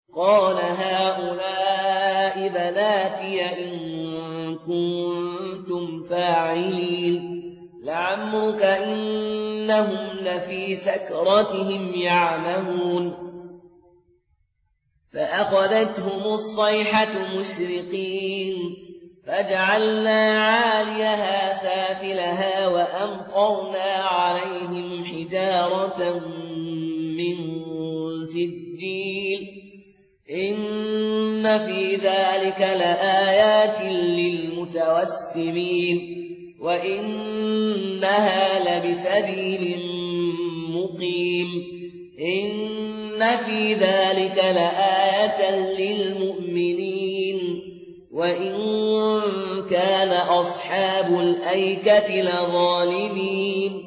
قال هؤلاء بناتي إن كنتم فاعلين لعمرك إنهم لفي سكرتهم يعمهون فأخذتهم الصيحة مشرقين فجعلنا عاليها سافلها وأمطرنا عليهم حجارة من سجيل إن في ذلك لآيات للمتوسمين وإنها لبسبيل مقيم إن في ذلك لآية للمؤمنين وإن كان أصحاب الأيكة لظالمين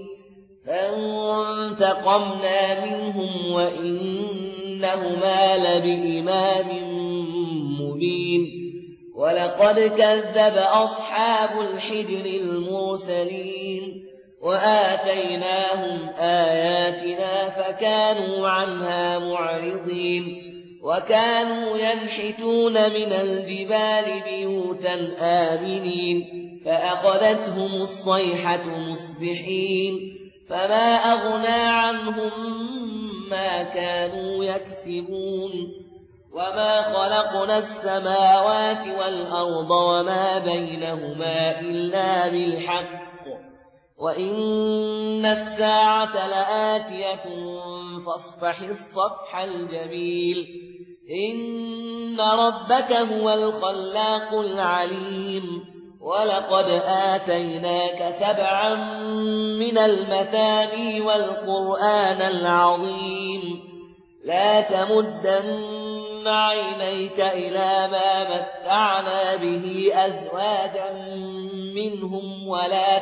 فانتقمنا منهم وإنهما لبإمام مبين ولقد كذب أصحاب الحجر المرسلين وآتيناهم آياتنا فكانوا عنها معرضين وكانوا ينحتون من الجبال بيوتا آمنين فأخذتهم الصيحة مصبحين فما أغنى عنهم ما كانوا يكسبون وما خلقنا السماوات والأرض وما بينهما إلا بالحق وإن الساعة لآتية فاصفح الصفح الجميل إن ربك هو الخلاق العليم ولقد آتيناك 7 من المثاني والقرآن العظيم لا تمدن عينيك إلى ما متعنا به أزواجا منهم ولا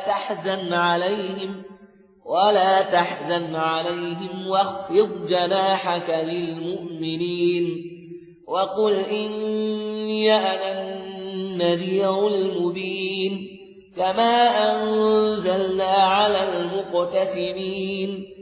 تحزن عليهم واخفض جناحك للمؤمنين وقل إني أنا النذير المبين كما أنزلنا على المقتسمين